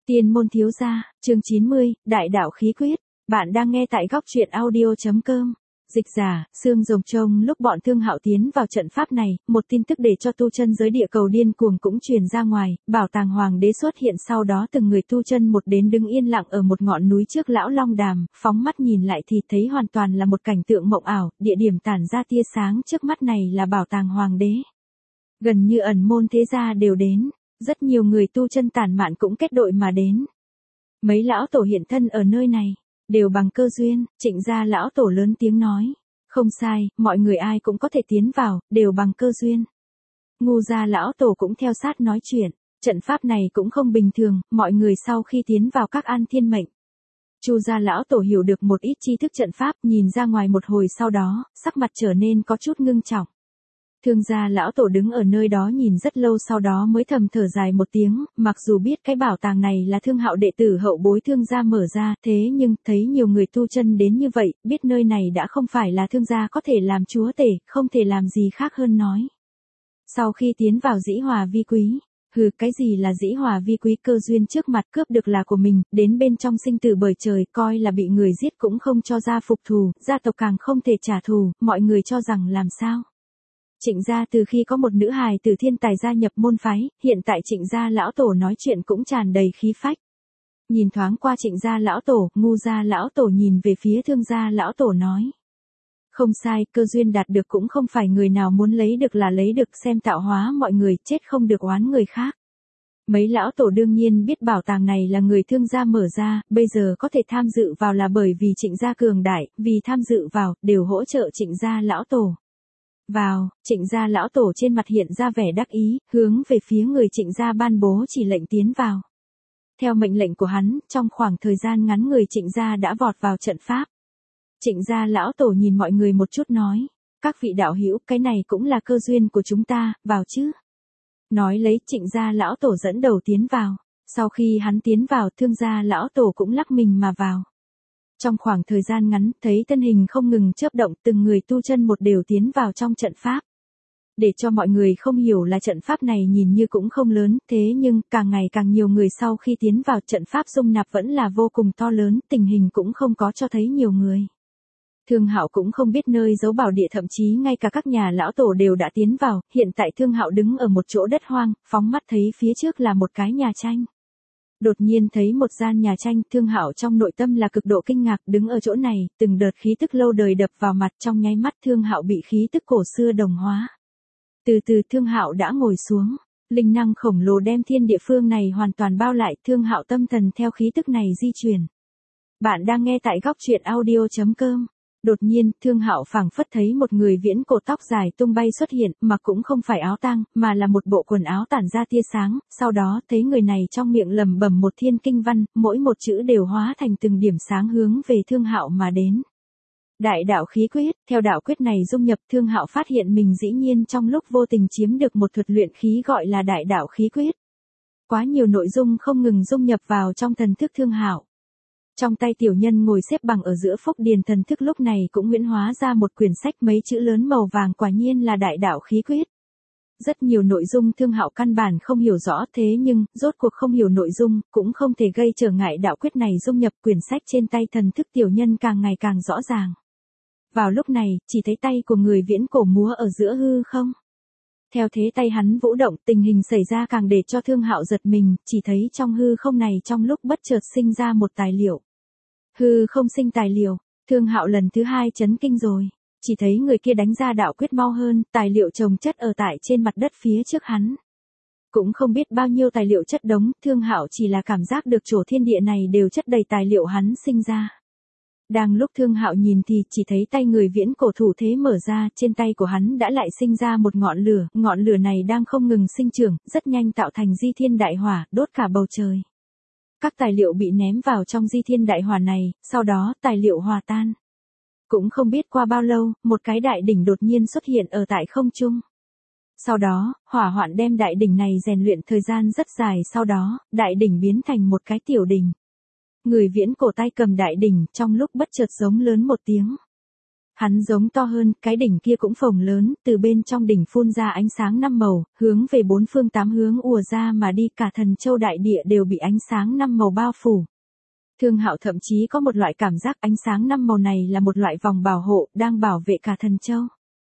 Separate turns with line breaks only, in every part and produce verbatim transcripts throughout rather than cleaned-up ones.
Tiên môn thiếu gia, chương chín mươi, Đại đạo khí quyết. Bạn đang nghe tại góc truyện audio chấm com. Dịch giả, Sương Rồng Trông lúc bọn Thương Hạo tiến vào trận pháp này, một tin tức để cho tu chân giới địa cầu điên cuồng cũng truyền ra ngoài, bảo tàng hoàng đế xuất hiện, sau đó từng người tu chân một đến đứng yên lặng ở một ngọn núi trước lão long đàm, phóng mắt nhìn lại thì thấy hoàn toàn là một cảnh tượng mộng ảo, địa điểm tản ra tia sáng trước mắt này là bảo tàng hoàng đế. Gần như ẩn môn thế gia đều đến, rất nhiều người tu chân tản mạn cũng kết đội mà đến. Mấy lão tổ hiện thân ở nơi này, đều bằng cơ duyên. Trịnh gia lão tổ lớn tiếng nói, không sai, mọi người ai cũng có thể tiến vào, đều bằng cơ duyên. Ngu gia lão tổ cũng theo sát nói chuyện, trận pháp này cũng không bình thường, mọi người sau khi tiến vào các an thiên mệnh. Chu gia lão tổ hiểu được một ít tri thức trận pháp, nhìn ra ngoài một hồi sau đó, sắc mặt trở nên có chút ngưng trọng. Thương gia lão tổ đứng ở nơi đó nhìn rất lâu, sau đó mới thầm thở dài một tiếng, mặc dù biết cái bảo tàng này là Thương Hạo đệ tử hậu bối Thương gia mở ra, thế nhưng thấy nhiều người tu chân đến như vậy, biết nơi này đã không phải là Thương gia có thể làm chúa tể, không thể làm gì khác hơn nói. Sau khi tiến vào dĩ hòa vi quý, hừ, cái gì là dĩ hòa vi quý, cơ duyên trước mặt cướp được là của mình, đến bên trong sinh tử bởi trời, coi là bị người giết cũng không cho ra phục thù, gia tộc càng không thể trả thù, mọi người cho rằng làm sao? Trịnh gia từ khi có một nữ hài từ thiên tài gia nhập môn phái, hiện tại Trịnh gia lão tổ nói chuyện cũng tràn đầy khí phách. Nhìn thoáng qua Trịnh gia lão tổ, Ngu gia lão tổ nhìn về phía Thương gia lão tổ nói. Không sai, cơ duyên đạt được cũng không phải người nào muốn lấy được là lấy được, xem tạo hóa mọi người, chết không được oán người khác. Mấy lão tổ đương nhiên biết bảo tàng này là người Thương gia mở ra, bây giờ có thể tham dự vào là bởi vì Trịnh gia cường đại, vì tham dự vào, đều hỗ trợ Trịnh gia lão tổ. Vào, Trịnh gia lão tổ trên mặt hiện ra vẻ đắc ý, hướng về phía người Trịnh gia ban bố chỉ lệnh tiến vào. Theo mệnh lệnh của hắn, trong khoảng thời gian ngắn người Trịnh gia đã vọt vào trận pháp. Trịnh gia lão tổ nhìn mọi người một chút nói, các vị đạo hữu, cái này cũng là cơ duyên của chúng ta, vào chứ. Nói lấy, Trịnh gia lão tổ dẫn đầu tiến vào, sau khi hắn tiến vào, Thương gia lão tổ cũng lắc mình mà vào. Trong khoảng thời gian ngắn, thấy thân hình không ngừng chớp động, từng người tu chân một đều tiến vào trong trận pháp. Để cho mọi người không hiểu là trận pháp này nhìn như cũng không lớn, thế nhưng, càng ngày càng nhiều người sau khi tiến vào trận pháp dung nạp vẫn là vô cùng to lớn, tình hình cũng không có cho thấy nhiều người. Thương Hạo cũng không biết nơi giấu bảo địa, thậm chí ngay cả các nhà lão tổ đều đã tiến vào, hiện tại Thương Hạo đứng ở một chỗ đất hoang, phóng mắt thấy phía trước là một cái nhà tranh. Đột nhiên thấy một gian nhà tranh, Thương Hạo trong nội tâm là cực độ kinh ngạc, đứng ở chỗ này, từng đợt khí tức lâu đời đập vào mặt, trong nháy mắt Thương Hạo bị khí tức cổ xưa đồng hóa. Từ từ Thương Hạo đã ngồi xuống, linh năng khổng lồ đem thiên địa phương này hoàn toàn bao lại, Thương Hạo tâm thần theo khí tức này di chuyển. Bạn đang nghe tại góc truyện audio chấm com. Đột nhiên, Thương Hạo phảng phất thấy một người viễn cổ tóc dài tung bay xuất hiện, mà cũng không phải áo tang, mà là một bộ quần áo tản ra tia sáng, sau đó thấy người này trong miệng lẩm bẩm một thiên kinh văn, mỗi một chữ đều hóa thành từng điểm sáng hướng về Thương Hạo mà đến. Đại đạo khí quyết, theo đạo quyết này dung nhập, Thương Hạo phát hiện mình dĩ nhiên trong lúc vô tình chiếm được một thuật luyện khí gọi là đại đạo khí quyết. Quá nhiều nội dung không ngừng dung nhập vào trong thần thức Thương Hạo. Trong tay tiểu nhân ngồi xếp bằng ở giữa phúc điền thần thức lúc này cũng huyễn hóa ra một quyển sách, mấy chữ lớn màu vàng quả nhiên là đại đạo khí quyết. Rất nhiều nội dung Thương Hạo căn bản không hiểu rõ, thế nhưng, rốt cuộc không hiểu nội dung, cũng không thể gây trở ngại đạo quyết này dung nhập, quyển sách trên tay thần thức tiểu nhân càng ngày càng rõ ràng. Vào lúc này, chỉ thấy tay của người viễn cổ múa ở giữa hư không. Theo thế tay hắn vũ động, tình hình xảy ra càng để cho Thương Hạo giật mình, chỉ thấy trong hư không này trong lúc bất chợt sinh ra một tài liệu. Hư không sinh tài liệu, Thương Hạo lần thứ hai chấn kinh rồi, chỉ thấy người kia đánh ra đạo quyết mau hơn, tài liệu chồng chất ở tại trên mặt đất phía trước hắn. Cũng không biết bao nhiêu tài liệu chất đống, Thương Hạo chỉ là cảm giác được chỗ thiên địa này đều chất đầy tài liệu hắn sinh ra. Đang lúc Thương Hạo nhìn thì chỉ thấy tay người viễn cổ thủ thế mở ra, trên tay của hắn đã lại sinh ra một ngọn lửa, ngọn lửa này đang không ngừng sinh trưởng, rất nhanh tạo thành di thiên đại hỏa, đốt cả bầu trời. Các tài liệu bị ném vào trong di thiên đại hỏa này, sau đó tài liệu hòa tan. Cũng không biết qua bao lâu, một cái đại đỉnh đột nhiên xuất hiện ở tại không trung. Sau đó, hỏa hoạn đem đại đỉnh này rèn luyện thời gian rất dài, sau đó, đại đỉnh biến thành một cái tiểu đỉnh. Người viễn cổ tay cầm đại đỉnh, trong lúc bất chợt giống lớn một tiếng. Hắn giống to hơn, cái đỉnh kia cũng phồng lớn, từ bên trong đỉnh phun ra ánh sáng năm màu, hướng về bốn phương tám hướng ùa ra mà đi, cả Thần Châu đại địa đều bị ánh sáng năm màu bao phủ. Thương Hạo thậm chí có một loại cảm giác ánh sáng năm màu này là một loại vòng bảo hộ, đang bảo vệ cả Thần Châu.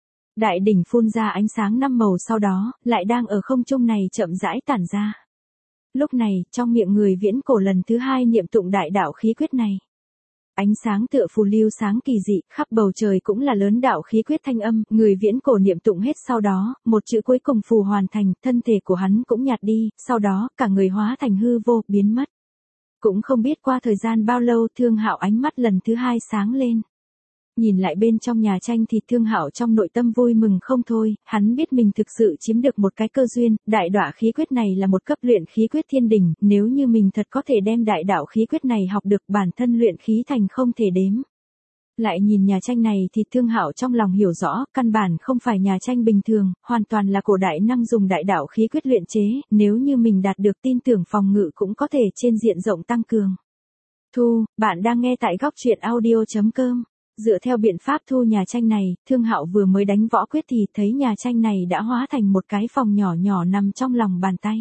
Đại đỉnh phun ra ánh sáng năm màu sau đó, lại đang ở không trung này chậm rãi tản ra. Lúc này, trong miệng người viễn cổ lần thứ hai niệm tụng đại đạo khí quyết này. Ánh sáng tựa phù lưu sáng kỳ dị, khắp bầu trời cũng là lớn đạo khí quyết thanh âm, người viễn cổ niệm tụng hết sau đó, một chữ cuối cùng phù hoàn thành, thân thể của hắn cũng nhạt đi, sau đó, cả người hóa thành hư vô, biến mất. Cũng không biết qua thời gian bao lâu, Thương Hạo ánh mắt lần thứ hai sáng lên. Nhìn lại bên trong nhà tranh thì Thương Hạo trong nội tâm vui mừng không thôi, hắn biết mình thực sự chiếm được một cái cơ duyên, đại đọa khí quyết này là một cấp luyện khí quyết thiên đỉnh, nếu như mình thật có thể đem đại đạo khí quyết này học được, bản thân luyện khí thành không thể đếm. Lại nhìn nhà tranh này thì Thương Hạo trong lòng hiểu rõ, căn bản không phải nhà tranh bình thường, hoàn toàn là cổ đại năng dùng đại đạo khí quyết luyện chế, nếu như mình đạt được tin tưởng phòng ngự cũng có thể trên diện rộng tăng cường. Thu, bạn đang nghe tại góc truyện audio chấm com. Dựa theo biện pháp thu nhà tranh này, Thương Hạo vừa mới đánh võ quyết thì thấy nhà tranh này đã hóa thành một cái phòng nhỏ nhỏ nằm trong lòng bàn tay.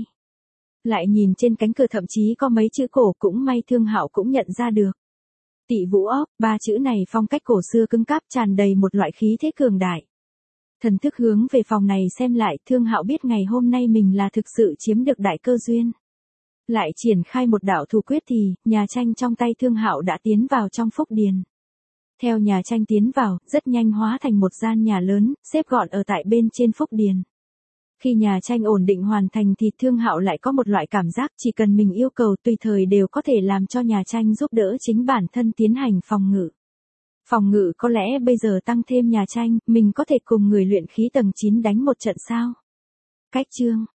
Lại nhìn trên cánh cửa thậm chí có mấy chữ cổ, cũng may Thương Hạo cũng nhận ra được. Tị Vũ ốc, ba chữ này phong cách cổ xưa cứng cáp tràn đầy một loại khí thế cường đại. Thần thức hướng về phòng này xem lại, Thương Hạo biết ngày hôm nay mình là thực sự chiếm được đại cơ duyên. Lại triển khai một đạo thủ quyết thì, nhà tranh trong tay Thương Hạo đã tiến vào trong phúc điền. Theo nhà tranh tiến vào, rất nhanh hóa thành một gian nhà lớn, xếp gọn ở tại bên trên phúc điền. Khi nhà tranh ổn định hoàn thành thì Thương Hạo lại có một loại cảm giác chỉ cần mình yêu cầu tùy thời đều có thể làm cho nhà tranh giúp đỡ chính bản thân tiến hành phòng ngự. Phòng ngự có lẽ bây giờ tăng thêm nhà tranh, mình có thể cùng người luyện khí tầng chín đánh một trận sao? Cách chương